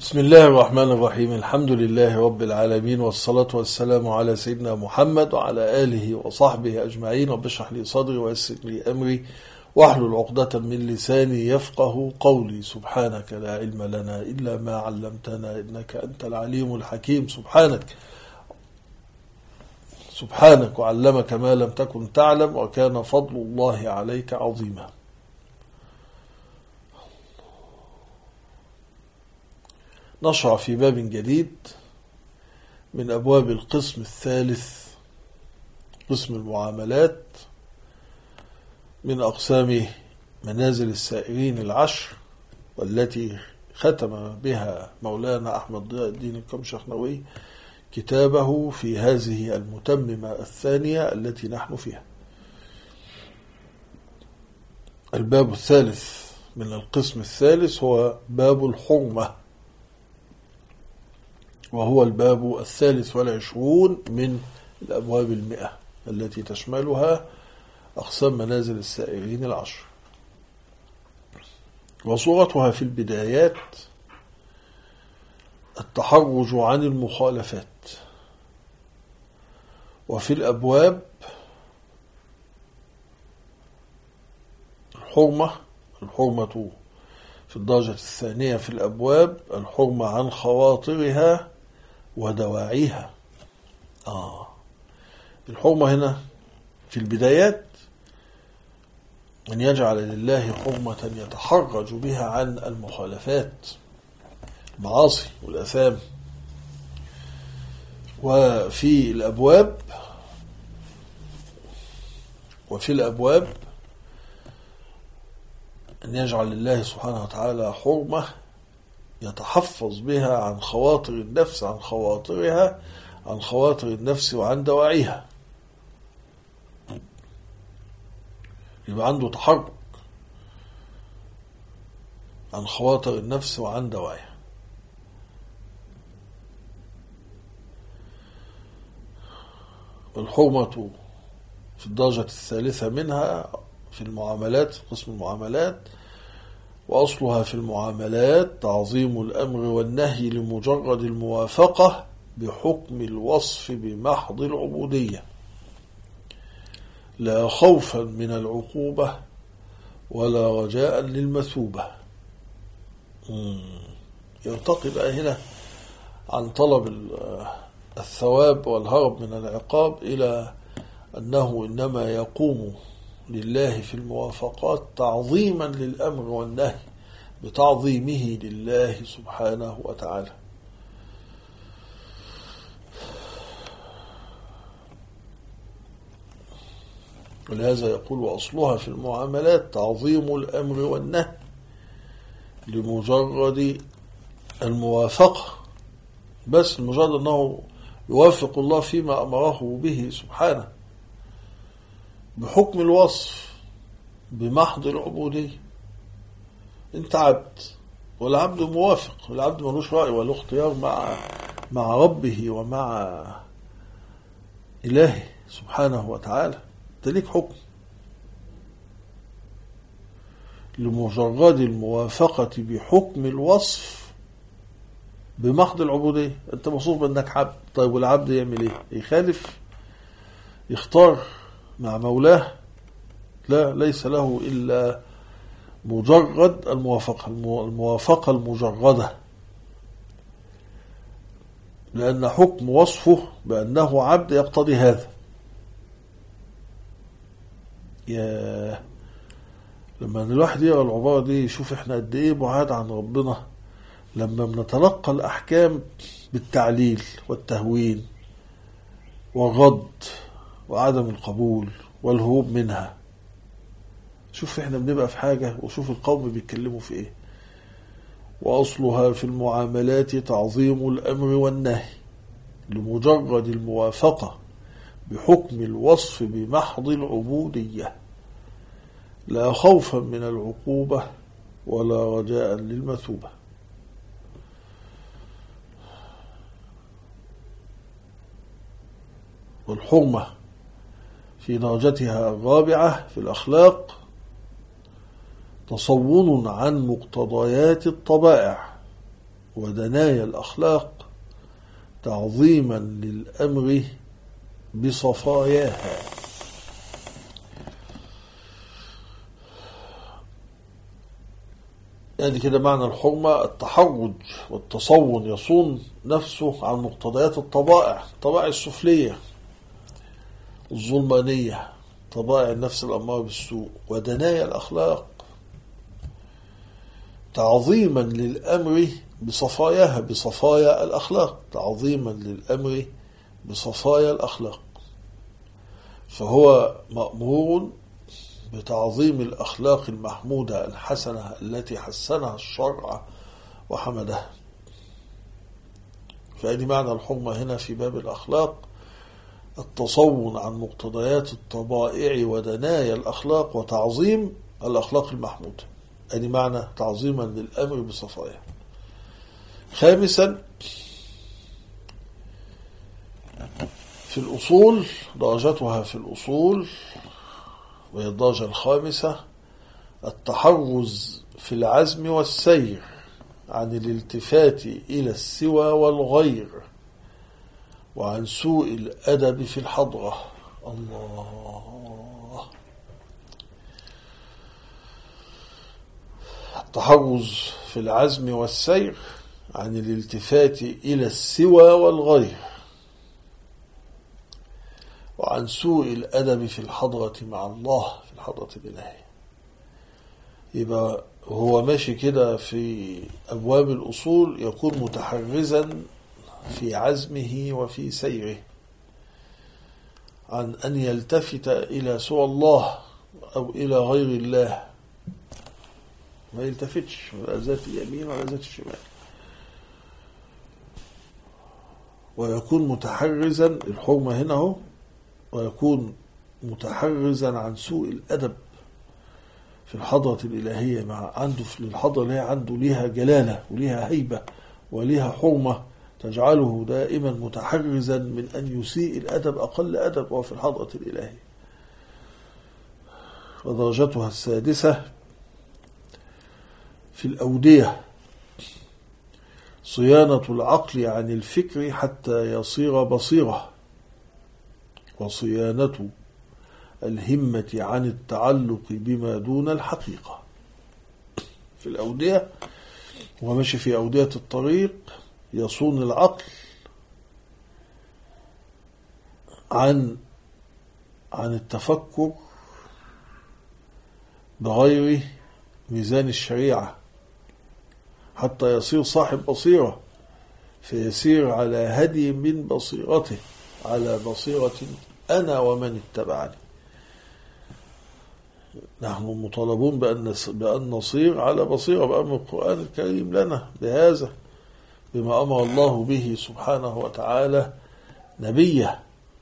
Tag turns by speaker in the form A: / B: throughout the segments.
A: بسم الله الرحمن الرحيم. الحمد لله رب العالمين، والصلاة والسلام على سيدنا محمد وعلى آله وصحبه أجمعين. رب اشرح لي صدري ويسر لي أمري واحلل عقدة من لساني يفقه قولي. سبحانك لا علم لنا إلا ما علمتنا إنك أنت العليم الحكيم. سبحانك وعلمك ما لم تكن تعلم، وكان فضل الله عليك عظيما. نشرع في باب جديد من أبواب القسم الثالث، قسم المعاملات، من أقسام منازل السائرين العشر، والتي ختم بها مولانا أحمد ضياء الدين الكمشخنوي كتابه في هذه المتممة الثانية التي نحن فيها. الباب الثالث من القسم الثالث هو باب الحرمة، وهو الباب 23 من الأبواب 100 التي تشملها أقسام منازل السائرين العشر. وصورتها في البدايات التحرج عن المخالفات، وفي الأبواب الحرمة في الدرجة الثانية في الأبواب الحرمة عن خواطرها ودواعيها. الحرمة هنا في البدايات أن يجعل لله حرمة يتحرج بها عن المخالفات، المعاصي والآثام. وفي الأبواب أن يجعل لله سبحانه وتعالى حرمة يتحفظ بها عن خواطر النفس، عن خواطر النفس وعن دواعيها. يبقى عنده تحرك عن خواطر النفس وعن دواعيها. الحرمة في الدرجة الثالثة منها في المعاملات، قسم المعاملات، وأصلها في المعاملات تعظيم الأمر والنهي لمجرد الموافقة بحكم الوصف بمحض العبودية، لا خوفا من العقوبة ولا رجاء للمثوبة. يرتقي بقى هنا عن طلب الثواب والهرب من العقاب إلى أنه إنما يقوم لله في الموافقات تعظيما للأمر والنهي بتعظيمه لله سبحانه وتعالى. ولهذا يقول وأصلها في المعاملات تعظيم الأمر والنهي لمجرد الموافقة، بس مجرد أنه يوافق الله فيما أمره به سبحانه بحكم الوصف بمحض العبودية. انت عبد والعبد موافق، والعبد ملوش رأي وله اختيار مع ربه ومع إلهه سبحانه وتعالى. انت ليك حكم لمجرد الموافقة بحكم الوصف بمحض العبودية. انت موصوف بأنك عبد، طيب والعبد يعمل ايه؟ يخالف؟ يختار مع مولاه؟ لا، ليس له إلا مجرد الموافقة المجردة، لأن حكم وصفه بأنه عبد يقتضي هذا. لما الواحد يقرأ العبارة دي يشوف احنا قد ايه بعاد عن ربنا لما بنتلقى الأحكام بالتعليل والتهوين والرد وعدم القبول والهروب منها. شوف احنا بنبقى في حاجة وشوف القوم بيتكلموا في ايه. وأصلها في المعاملات تعظيم الأمر والنهي لمجرد الموافقة بحكم الوصف بمحض العبودية، لا خوفا من العقوبة ولا رجاء للمثوبة. والحرمة في درجتها الرابعة في الأخلاق تصون عن مقتضيات الطبائع ودنايا الأخلاق تعظيما للأمر بصفاياها. يعني كده معنى الحرمة التحرج والتصون، يصون نفسه عن مقتضيات الطبائع السفلية الظلمانية، طبائع النفس الأمارة بالسوء. ودنايا الأخلاق تعظيما للأمر بصفاياها، بصفايا الأخلاق، تعظيما للأمر بصفايا الأخلاق. فهو مأمور بتعظيم الأخلاق المحمودة الحسنة التي حسنها الشرع وحمدها. فأدي معنى الحرمة هنا في باب الأخلاق، التصون عن مقتضيات الطبائع ودنايا الأخلاق وتعظيم الأخلاق المحمودة. أدي معنى تعظيما للأمر بصفايا. خامسا، في الأصول، درجتها في الأصول وهي الدرجة الخامسة، التحرز في العزم والسير عن الالتفات إلى السوى والغير، وعن سوء الأدب في الحضرة. الله، التحرز في العزم والسير عن الالتفات إلى السوى والغير، وعن سوء الأدب في الحضرة مع الله، في الحضرة الإلهية. يبقى هو ماشي كده في أبواب الأصول يكون متحرزا في عزمه وفي سيره عن أن يلتفت إلى سوى الله أو إلى غير الله، ما يلتفتش ولا ذات اليمين ولا ذات الشمال. ويكون متحرزا، الحرمة هنا هو، ويكون متحرزا عن سوء الأدب في الحضرة الإلهية، مع عنده في الحضرة اللي هي عنده ليها جلالة وليها هيبة وليها حرمة تجعله دائما متحرزا من أن يسيء الأدب أقل أدب وهو في الحضرة الإلهية. ودرجتها السادسة في الأودية، صيانة العقل عن الفكر حتى يصير بصيرة، وصيانة الهمة عن التعلق بما دون الحقيقة. في الأودية وماشي في أودية الطريق يصون العقل عن التفكر بغير ميزان الشريعة حتى يصير صاحب بصيرة، فيسير على هدي من بصيرته، على بصيرة أنا ومن اتبعني. نحن مطالبون بأن نصير على بصيرة بأمر القرآن الكريم لنا بهذا، بما أمر الله به سبحانه وتعالى نبيه.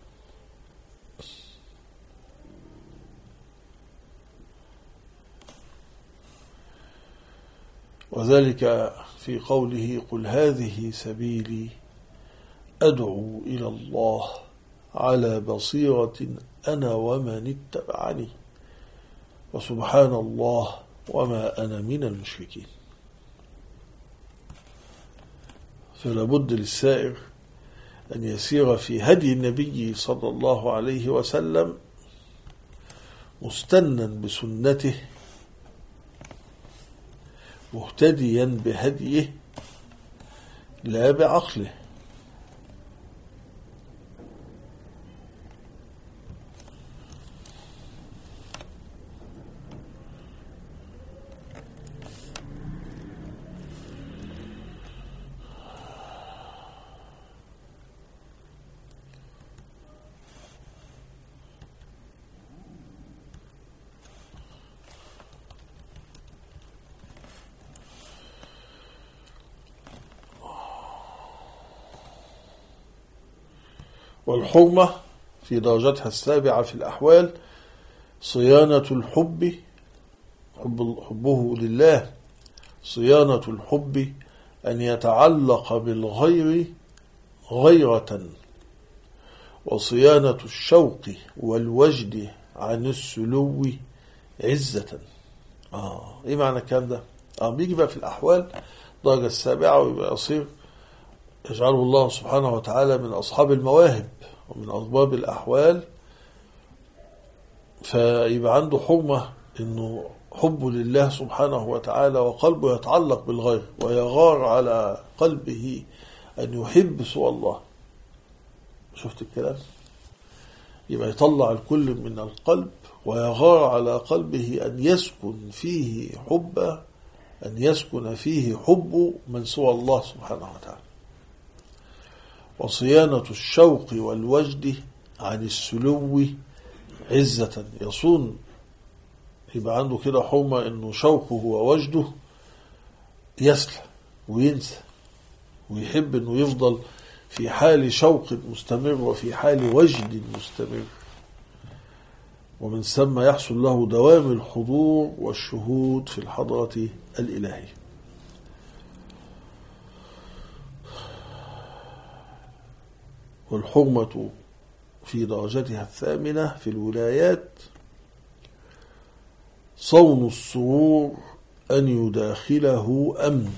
A: وذلك في قوله: قل هذه سبيلي أدعو إلى الله على بصيرة أنا ومن اتبعني وسبحان الله وما أنا من المشركين. فلا بد للسائر أن يسير في هدي النبي صلى الله عليه وسلم مستنا بسنته، مهتديا بهديه لا بعقله. والحرمة في درجتها السابعة في الأحوال صيانة الحب، حبه لله، صيانة الحب أن يتعلق بالغير غيرة، وصيانة الشوق والوجد عن السلو عزة. إيه معنى الكلام ده؟ بيجي بقى في الأحوال الدرجة السابعة ويبقى يصير يجعله الله سبحانه وتعالى من أصحاب المواهب ومن أرباب الأحوال، فيبقى عنده حرمة إنه حب لله سبحانه وتعالى وقلبه يتعلق بالغير، ويغار على قلبه أن يحب سوى الله. شفت الكلام؟ يبقى يطلع الكل من القلب ويغار على قلبه أن يسكن فيه حب من سوى الله سبحانه وتعالى. وصيانة الشوق والوجد عن السلو عزة، يصون يبقى عنده كده حرمة إنه شوقه ووجده يسلى وينسى، ويحب إنه يفضل في حال شوق مستمر وفي حال وجد مستمر، ومن ثم يحصل له دوام الحضور والشهود في الحضرة الإلهية. والحرمة في درجتها الثامنة في الولايات صون السرور أن يداخله أمن.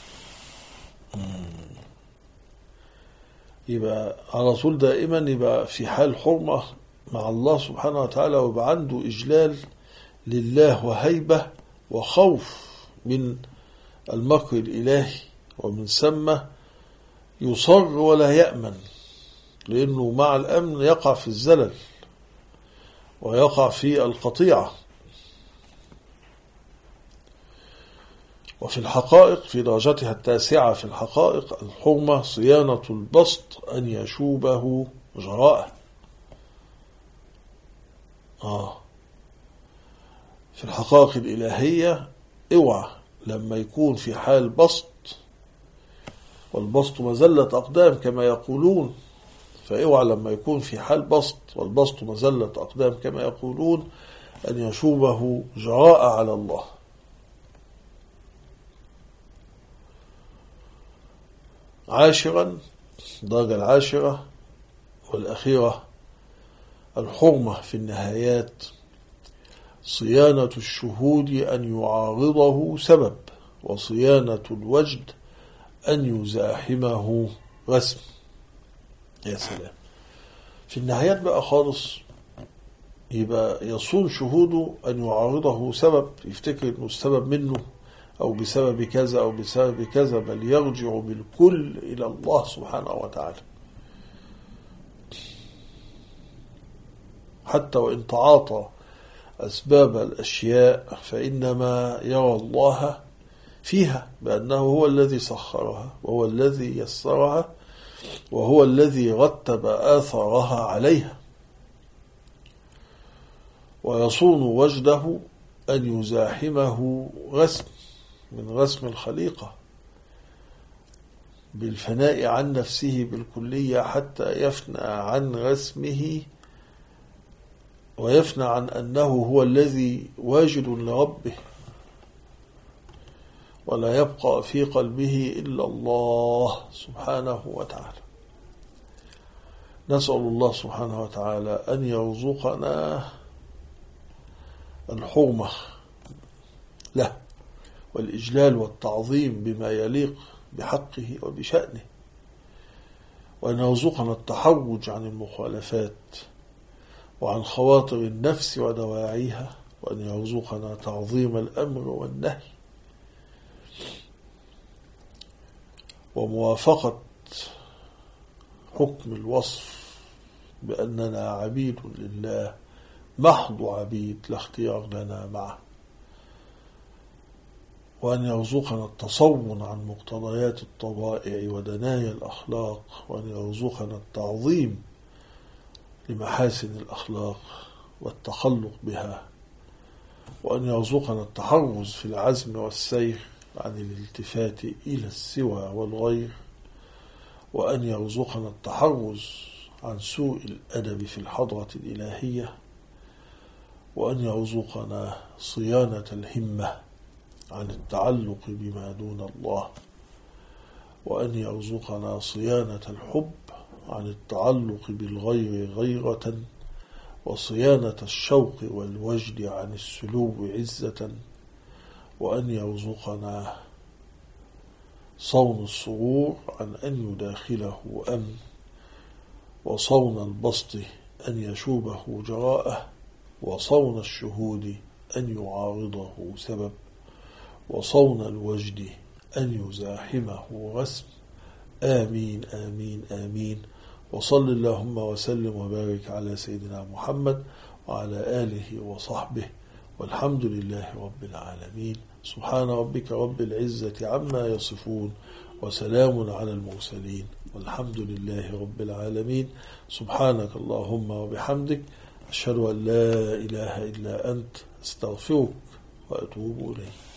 A: يبقى على طول دائما يبقى في حال حرمة مع الله سبحانه وتعالى، ويبقى عنده إجلال لله وهيبة وخوف من المكر الإلهي، ومن ثم يصر ولا يأمن، لأنه مع الأمن يقع في الزلل ويقع في القطيعة. وفي الحقائق في درجتها التاسعة في الحقائق الحرمة صيانة البسط أن يشوبه جراءه. في الحقائق الإلهية اوعى لما يكون في حال بسط، والبسط مزلة أقدام كما يقولون، فاوعى لما يكون في حال بسط والبسط مزلة أقدام كما يقولون أن يشوبه جراء على الله. عاشرا، الدرجة العاشرة والأخيرة الحرمة في النهايات صيانة الشهود أن يعارضه سبب، وصيانة الوجد أن يزاحمه رسم. يا سلام! في النهايات بقى خالص يبقى يصون شهوده أن يعارضه سبب، يفتكر أنه السبب منه أو بسبب كذا أو بسبب كذا، بل يرجع بالكل إلى الله سبحانه وتعالى. حتى وإن تعاطى أسباب الأشياء فإنما يرى الله فيها بأنه هو الذي سخرها وهو الذي يسرها وهو الذي رتب آثارها عليها. ويصون وجده أن يزاحمه رسم من رسم الخليقة بالفناء عن نفسه بالكلية، حتى يفنى عن رسمه ويفنى عن أنه هو الذي واجد لربه، ولا يبقى في قلبه إلا الله سبحانه وتعالى. نسأل الله سبحانه وتعالى أن يرزقنا الحرمة له والإجلال والتعظيم بما يليق بحقه وبشأنه، وأن يرزقنا التحوج عن المخالفات وعن خواطر النفس ودواعيها، وأن يرزقنا تعظيم الأمر والنهي وموافقة حكم الوصف بأننا عبيد لله محض عبيد لا اختيار لنا معه، وأن يرزقنا التصون عن مقتضيات الطبائع ودنايا الأخلاق، وأن يرزقنا التعظيم لمحاسن الأخلاق والتخلق بها، وأن يرزقنا التحرز في العزم والسير عن الالتفات إلى السوى والغير، وأن يرزقنا التحرز عن سوء الأدب في الحضرة الإلهية، وأن يرزقنا صيانة الهمة عن التعلق بما دون الله، وأن يرزقنا صيانة الحب عن التعلق بالغير غيرة، وصيانة الشوق والوجد عن السلو عزة، وأن يرزقنا صون السرور عن أن يداخله أمن، وصون البسط أن يشوبه جراءه، وصون الشهود أن يعارضه سبب، وصون الوجد أن يزاحمه رسم. آمين آمين آمين. وصل اللهم وسلم وبارك على سيدنا محمد وعلى آله وصحبه، والحمد لله رب العالمين. سبحان ربك رب العزة عما يصفون، وسلام على المرسلين، والحمد لله رب العالمين. سبحانك اللهم وبحمدك، أشهد أن لا إله إلا أنت، استغفرك وأتوب إليك.